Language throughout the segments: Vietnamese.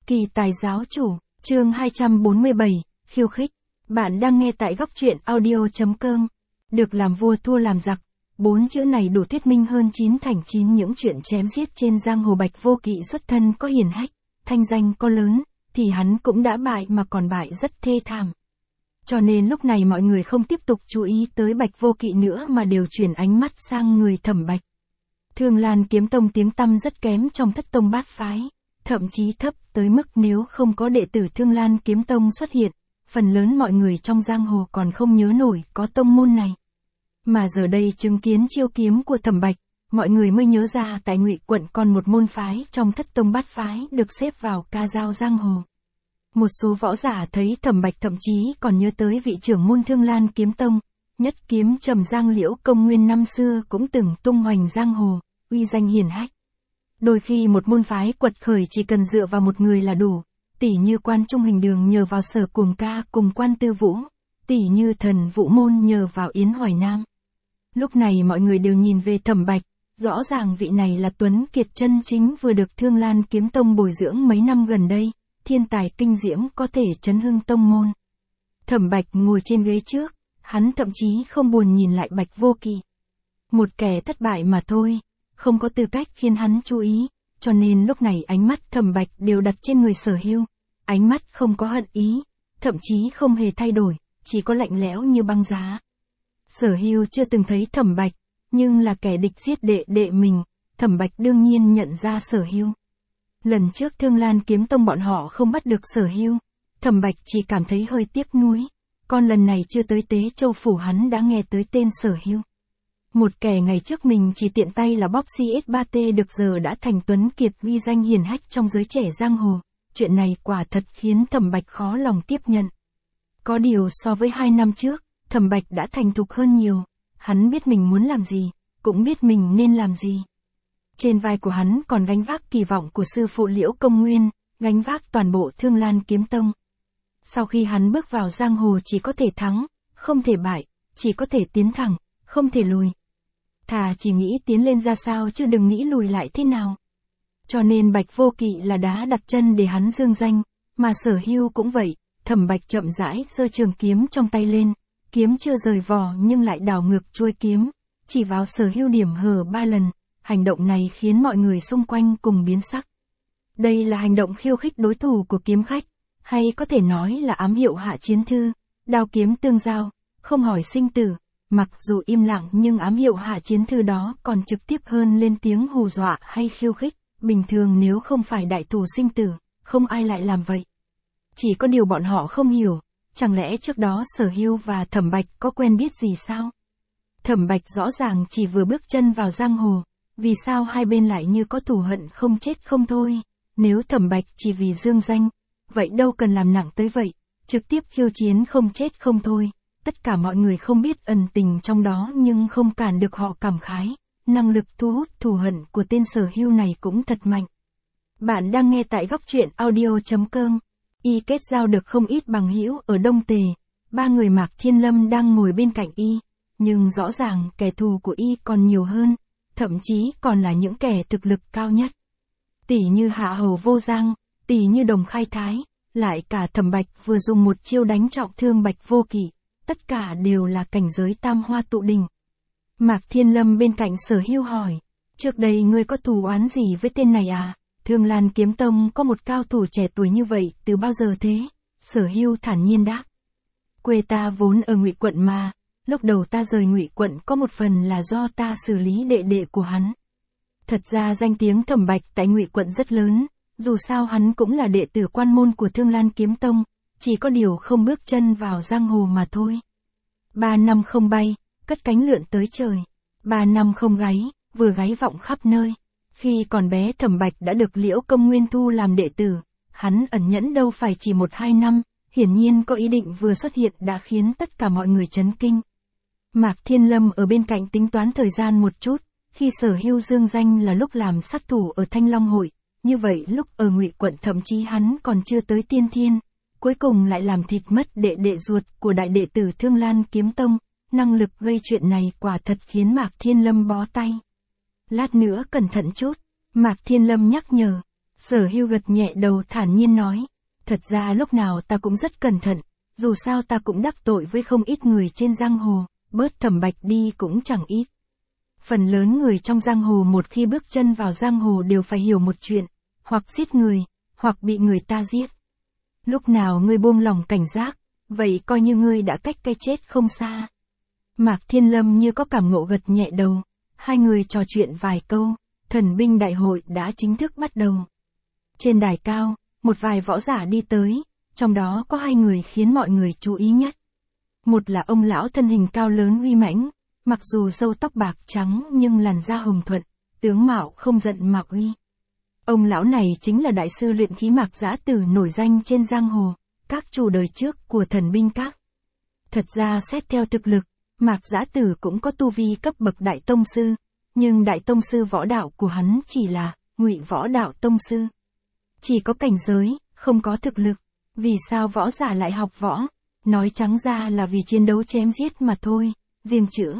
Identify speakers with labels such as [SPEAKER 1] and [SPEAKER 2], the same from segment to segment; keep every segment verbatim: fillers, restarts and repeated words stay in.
[SPEAKER 1] Kỳ tài giáo chủ, chương hai trăm bốn mươi bảy, khiêu khích. Bạn đang nghe tại góc truyện audio chấm com. Được làm vua thua làm giặc. Bốn chữ này đủ thuyết minh hơn chín thành chín những chuyện chém giết trên giang hồ. Bạch Vô Kỵ xuất thân có hiển hách, thanh danh có lớn, thì hắn cũng đã bại mà còn bại rất thê thảm. Cho nên lúc này mọi người không tiếp tục chú ý tới Bạch Vô Kỵ nữa mà đều chuyển ánh mắt sang người Thẩm Bạch. Thương Lan Kiếm Tông tiếng tăm rất kém trong thất tông bát phái, thậm chí thấp tới mức nếu không có đệ tử Thương Lan Kiếm Tông xuất hiện, phần lớn mọi người trong giang hồ còn không nhớ nổi có tông môn này. Mà giờ đây chứng kiến chiêu kiếm của Thẩm Bạch, mọi người mới nhớ ra tại Ngụy quận còn một môn phái trong thất tông bát phái được xếp vào ca dao giang hồ. Một số võ giả thấy Thẩm Bạch thậm chí còn nhớ tới vị trưởng môn Thương Lan Kiếm Tông, nhất kiếm trầm giang Liễu Công Nguyên năm xưa cũng từng tung hoành giang hồ, uy danh hiển hách. Đôi khi một môn phái quật khởi chỉ cần dựa vào một người là đủ, tỉ như Quan Trung Hình Đường nhờ vào Sở Cuồng Ca cùng Quan Tư Vũ, tỉ như Thần Vũ Môn nhờ vào Yến Hoài Nam. Lúc này mọi người đều nhìn về Thẩm Bạch, rõ ràng vị này là tuấn kiệt chân chính vừa được Thương Lan Kiếm Tông bồi dưỡng mấy năm gần đây, thiên tài kinh diễm có thể chấn hưng tông môn. Thẩm Bạch ngồi trên ghế trước, hắn thậm chí không buồn nhìn lại Bạch Vô Kỵ. Một kẻ thất bại mà thôi, không có tư cách khiến hắn chú ý, cho nên lúc này ánh mắt Thẩm Bạch đều đặt trên người Sở Hưu, ánh mắt không có hận ý, thậm chí không hề thay đổi, chỉ có lạnh lẽo như băng giá. Sở Hưu chưa từng thấy Thẩm Bạch, nhưng là kẻ địch giết đệ đệ mình, Thẩm Bạch đương nhiên nhận ra Sở Hưu. Lần trước Thương Lan Kiếm Tông bọn họ không bắt được Sở Hưu, Thẩm Bạch chỉ cảm thấy hơi tiếc nuối, còn lần này chưa tới Tế Châu phủ hắn đã nghe tới tên Sở Hưu. Một kẻ ngày trước mình chỉ tiện tay là bóp xê ét ba tê được giờ đã thành tuấn kiệt uy danh hiển hách trong giới trẻ giang hồ, chuyện này quả thật khiến Thẩm Bạch khó lòng tiếp nhận. Có điều so với hai năm trước, Thẩm Bạch đã thành thục hơn nhiều, hắn biết mình muốn làm gì, cũng biết mình nên làm gì. Trên vai của hắn còn gánh vác kỳ vọng của sư phụ Liễu Công Nguyên, gánh vác toàn bộ Thương Lan Kiếm Tông. Sau khi hắn bước vào giang hồ chỉ có thể thắng, không thể bại, chỉ có thể tiến thẳng, không thể lùi. Thà chỉ nghĩ tiến lên ra sao chứ đừng nghĩ lùi lại thế nào. Cho nên Bạch Vô Kỵ là đá đặt chân để hắn dương danh, mà Sở Hưu cũng vậy. Thẩm Bạch chậm rãi giơ trường kiếm trong tay lên, kiếm chưa rời vỏ nhưng lại đảo ngược chuôi kiếm, chỉ vào Sở Hưu điểm hở ba lần. Hành động này khiến mọi người xung quanh cùng biến sắc. Đây là hành động khiêu khích đối thủ của kiếm khách, hay có thể nói là ám hiệu hạ chiến thư, đao kiếm tương giao, không hỏi sinh tử. Mặc dù im lặng nhưng ám hiệu hạ chiến thư đó còn trực tiếp hơn lên tiếng hù dọa hay khiêu khích, bình thường nếu không phải đại thủ sinh tử, không ai lại làm vậy. Chỉ có điều bọn họ không hiểu, chẳng lẽ trước đó Sở Hưu và Thẩm Bạch có quen biết gì sao? Thẩm Bạch rõ ràng chỉ vừa bước chân vào giang hồ, vì sao hai bên lại như có thù hận không chết không thôi? Nếu Thẩm Bạch chỉ vì dương danh, vậy đâu cần làm nặng tới vậy, trực tiếp khiêu chiến không chết không thôi. Tất cả mọi người không biết ẩn tình trong đó nhưng không cản được họ cảm khái, năng lực thu hút thù hận của tên Sở Hưu này cũng thật mạnh. Bạn đang nghe tại góc truyện audio chấm com. Y kết giao được không ít bằng hữu ở Đông Tề, ba người Mạc Thiên Lâm đang ngồi bên cạnh Y, nhưng rõ ràng kẻ thù của Y còn nhiều hơn, thậm chí còn là những kẻ thực lực cao nhất. Tỷ như Hạ Hầu Vô Giang, tỷ như Đồng Khai Thái, lại cả Thẩm Bạch vừa dùng một chiêu đánh trọng thương Bạch Vô Kỵ. Tất cả đều là cảnh giới tam hoa tụ đỉnh. Mạc Thiên Lâm bên cạnh Sở Hưu hỏi, trước đây ngươi có thù oán gì với tên này à? Thương Lan Kiếm Tông có một cao thủ trẻ tuổi như vậy từ bao giờ thế? Sở Hưu thản nhiên đáp, quê ta vốn ở Ngụy quận mà, lúc đầu ta rời Ngụy quận có một phần là do ta xử lý đệ đệ của hắn. Thật ra danh tiếng Thẩm Bạch tại Ngụy quận rất lớn, dù sao hắn cũng là đệ tử quan môn của Thương Lan Kiếm Tông. Chỉ có điều không bước chân vào giang hồ mà thôi. Ba năm không bay, cất cánh lượn tới trời. Ba năm không gáy, vừa gáy vọng khắp nơi. Khi còn bé Thẩm Bạch đã được Liễu Công Nguyên thu làm đệ tử. Hắn ẩn nhẫn đâu phải chỉ một hai năm, hiển nhiên có ý định vừa xuất hiện đã khiến tất cả mọi người chấn kinh. Mạc Thiên Lâm ở bên cạnh tính toán thời gian một chút, khi Sở Hưu dương danh là lúc làm sát thủ ở Thanh Long Hội. Như vậy lúc ở Ngụy quận thậm chí hắn còn chưa tới tiên thiên. Cuối cùng lại làm thịt mất đệ đệ ruột của đại đệ tử Thương Lan Kiếm Tông, năng lực gây chuyện này quả thật khiến Mạc Thiên Lâm bó tay. Lát nữa cẩn thận chút, Mạc Thiên Lâm nhắc nhở, Sở Hưu gật nhẹ đầu thản nhiên nói, thật ra lúc nào ta cũng rất cẩn thận, dù sao ta cũng đắc tội với không ít người trên giang hồ, bớt Thẩm Bạch đi cũng chẳng ít. Phần lớn người trong giang hồ một khi bước chân vào giang hồ đều phải hiểu một chuyện, hoặc giết người, hoặc bị người ta giết. Lúc nào ngươi buông lòng cảnh giác, vậy coi như ngươi đã cách cái chết không xa. Mạc Thiên Lâm như có cảm ngộ gật nhẹ đầu, hai người trò chuyện vài câu, thần binh đại hội đã chính thức bắt đầu. Trên đài cao, một vài võ giả đi tới, trong đó có hai người khiến mọi người chú ý nhất. Một là ông lão thân hình cao lớn uy mãnh, mặc dù râu tóc bạc trắng nhưng làn da hồng thuận, tướng mạo không giận mà uy. Ông lão này chính là đại sư luyện khí Mạc Giã Tử nổi danh trên giang hồ, các chủ đời trước của thần binh các. Thật ra xét theo thực lực, Mạc Giã Tử cũng có tu vi cấp bậc đại tông sư, nhưng đại tông sư võ đạo của hắn chỉ là ngụy võ đạo tông sư. Chỉ có cảnh giới, không có thực lực. Vì sao võ giả lại học võ? Nói trắng ra là vì chiến đấu chém giết mà thôi, riêng chữ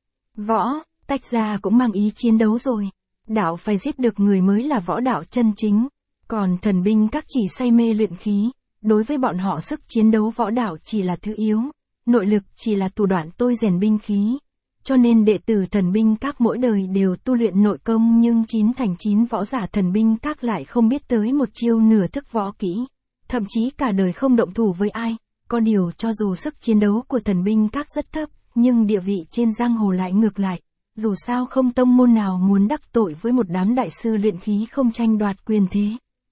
[SPEAKER 1] võ, tách ra cũng mang ý chiến đấu rồi. Đạo phải giết được người mới là võ đạo chân chính, còn thần binh các chỉ say mê luyện khí, đối với bọn họ sức chiến đấu võ đạo chỉ là thứ yếu, nội lực chỉ là thủ đoạn tôi rèn binh khí. Cho nên đệ tử thần binh các mỗi đời đều tu luyện nội công nhưng chín thành chín võ giả thần binh các lại không biết tới một chiêu nửa thức võ kỹ, thậm chí cả đời không động thủ với ai. Có điều cho dù sức chiến đấu của thần binh các rất thấp, nhưng địa vị trên giang hồ lại ngược lại. Dù sao không tông môn nào muốn đắc tội với một đám đại sư luyện khí không tranh đoạt quyền thế.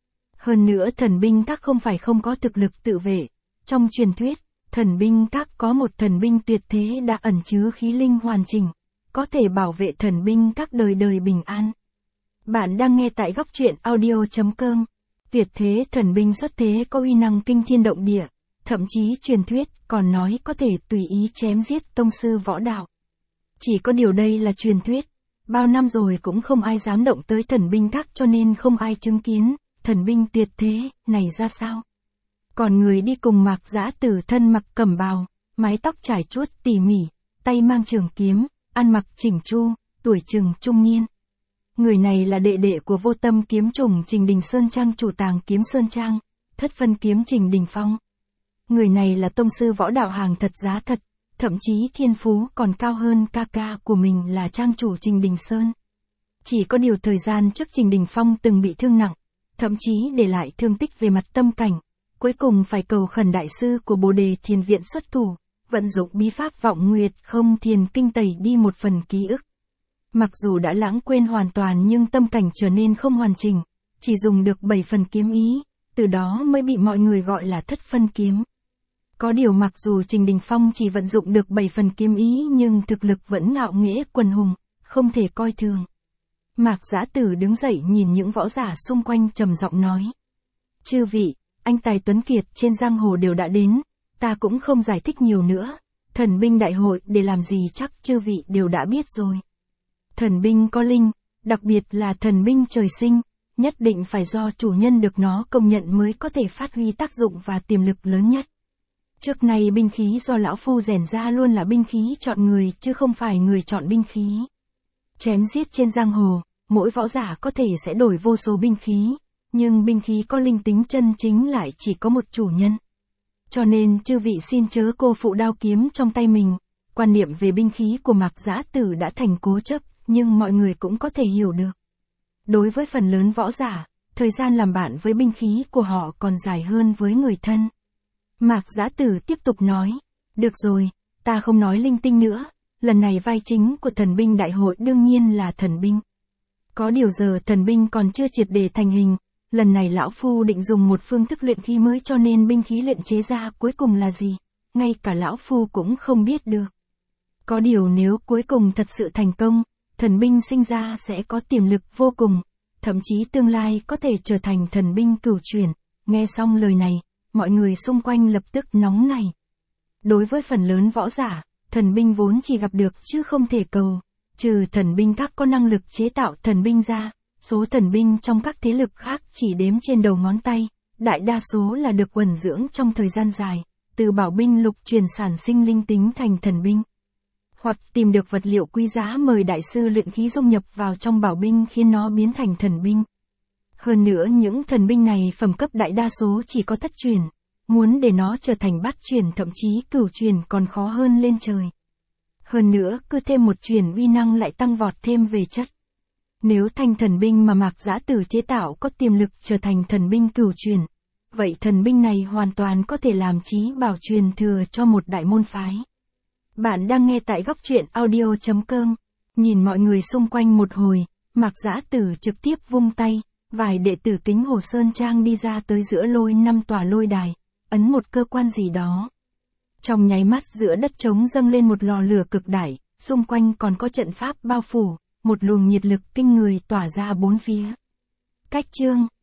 [SPEAKER 1] Hơn nữa thần binh các không phải không có thực lực tự vệ. Trong truyền thuyết, thần binh các có một thần binh tuyệt thế đã ẩn chứa khí linh hoàn chỉnh, có thể bảo vệ thần binh các đời đời bình an. Bạn đang nghe tại góc truyện audio chấm com. Tuyệt thế thần binh xuất thế có uy năng kinh thiên động địa, thậm chí truyền thuyết còn nói có thể tùy ý chém giết tông sư võ đạo. Chỉ có điều đây là truyền thuyết, bao năm rồi cũng không ai dám động tới thần binh các cho nên không ai chứng kiến thần binh tuyệt thế này ra sao. Còn người đi cùng Mạc Giã Tử thân mặc cẩm bào, mái tóc trải chuốt tỉ mỉ, tay mang trường kiếm, ăn mặc chỉnh chu, tuổi chừng trung niên. Người này là đệ đệ của vô tâm kiếm trùng Trình Đình Sơn Trang chủ tàng kiếm Sơn Trang, thất phân kiếm Trình Đình Phong. Người này là tông sư võ đạo hàng thật giá thật, thậm chí thiên phú còn cao hơn ca ca của mình là trang chủ Trình Đình Sơn. Chỉ có điều thời gian trước Trình Đình Phong từng bị thương nặng, thậm chí để lại thương tích về mặt tâm cảnh. Cuối cùng phải cầu khẩn đại sư của Bồ Đề Thiền Viện xuất thủ, vận dụng bí pháp vọng nguyệt không thiền kinh tẩy đi một phần ký ức. Mặc dù đã lãng quên hoàn toàn nhưng tâm cảnh trở nên không hoàn chỉnh, chỉ dùng được bảy phần kiếm ý, từ đó mới bị mọi người gọi là thất phân kiếm. Có điều mặc dù Trình Đình Phong chỉ vận dụng được bảy phần kiếm ý nhưng thực lực vẫn ngạo nghễ quần hùng, không thể coi thường. Mạc Giã Tử đứng dậy nhìn những võ giả xung quanh trầm giọng nói. Chư vị, anh tài tuấn kiệt trên giang hồ đều đã đến, ta cũng không giải thích nhiều nữa. Thần binh đại hội để làm gì chắc chư vị đều đã biết rồi. Thần binh có linh, đặc biệt là thần binh trời sinh, nhất định phải do chủ nhân được nó công nhận mới có thể phát huy tác dụng và tiềm lực lớn nhất. Trước nay binh khí do lão phu rèn ra luôn là binh khí chọn người chứ không phải người chọn binh khí. Chém giết trên giang hồ, mỗi võ giả có thể sẽ đổi vô số binh khí, nhưng binh khí có linh tính chân chính lại chỉ có một chủ nhân. Cho nên chư vị xin chớ cô phụ đao kiếm trong tay mình. Quan niệm về binh khí của Mạc Giã Tử đã thành cố chấp, nhưng mọi người cũng có thể hiểu được. Đối với phần lớn võ giả, thời gian làm bạn với binh khí của họ còn dài hơn với người thân. Mạc Giã Tử tiếp tục nói, được rồi, ta không nói linh tinh nữa, lần này vai chính của thần binh đại hội đương nhiên là thần binh. Có điều giờ thần binh còn chưa triệt để thành hình, lần này lão phu định dùng một phương thức luyện khí mới cho nên binh khí luyện chế ra cuối cùng là gì, ngay cả lão phu cũng không biết được. Có điều nếu cuối cùng thật sự thành công, thần binh sinh ra sẽ có tiềm lực vô cùng, thậm chí tương lai có thể trở thành thần binh cửu chuyển. Nghe xong lời này, mọi người xung quanh lập tức nóng nảy. Đối với phần lớn võ giả, thần binh vốn chỉ gặp được chứ không thể cầu, trừ thần binh các có năng lực chế tạo thần binh ra, số thần binh trong các thế lực khác chỉ đếm trên đầu ngón tay, đại đa số là được uẩn dưỡng trong thời gian dài, từ bảo binh lục truyền sản sinh linh tính thành thần binh. Hoặc tìm được vật liệu quý giá mời đại sư luyện khí dung nhập vào trong bảo binh khiến nó biến thành thần binh. Hơn nữa những thần binh này phẩm cấp đại đa số chỉ có thất truyền, muốn để nó trở thành bát truyền thậm chí cửu truyền còn khó hơn lên trời. Hơn nữa, cứ thêm một truyền uy năng lại tăng vọt thêm về chất. Nếu thanh thần binh mà Mạc Giã Tử chế tạo có tiềm lực trở thành thần binh cửu truyền, vậy thần binh này hoàn toàn có thể làm chí bảo truyền thừa cho một đại môn phái. Bạn đang nghe tại góc truyện audio chấm com. Nhìn mọi người xung quanh một hồi, Mạc Giã Tử trực tiếp vung tay, vài đệ tử Kính Hồ Sơn Trang đi ra tới giữa lôi năm tòa lôi đài, ấn một cơ quan gì đó. Trong nháy mắt giữa đất trống dâng lên một lò lửa cực đại, xung quanh còn có trận pháp bao phủ, một luồng nhiệt lực kinh người tỏa ra bốn phía. Cách chương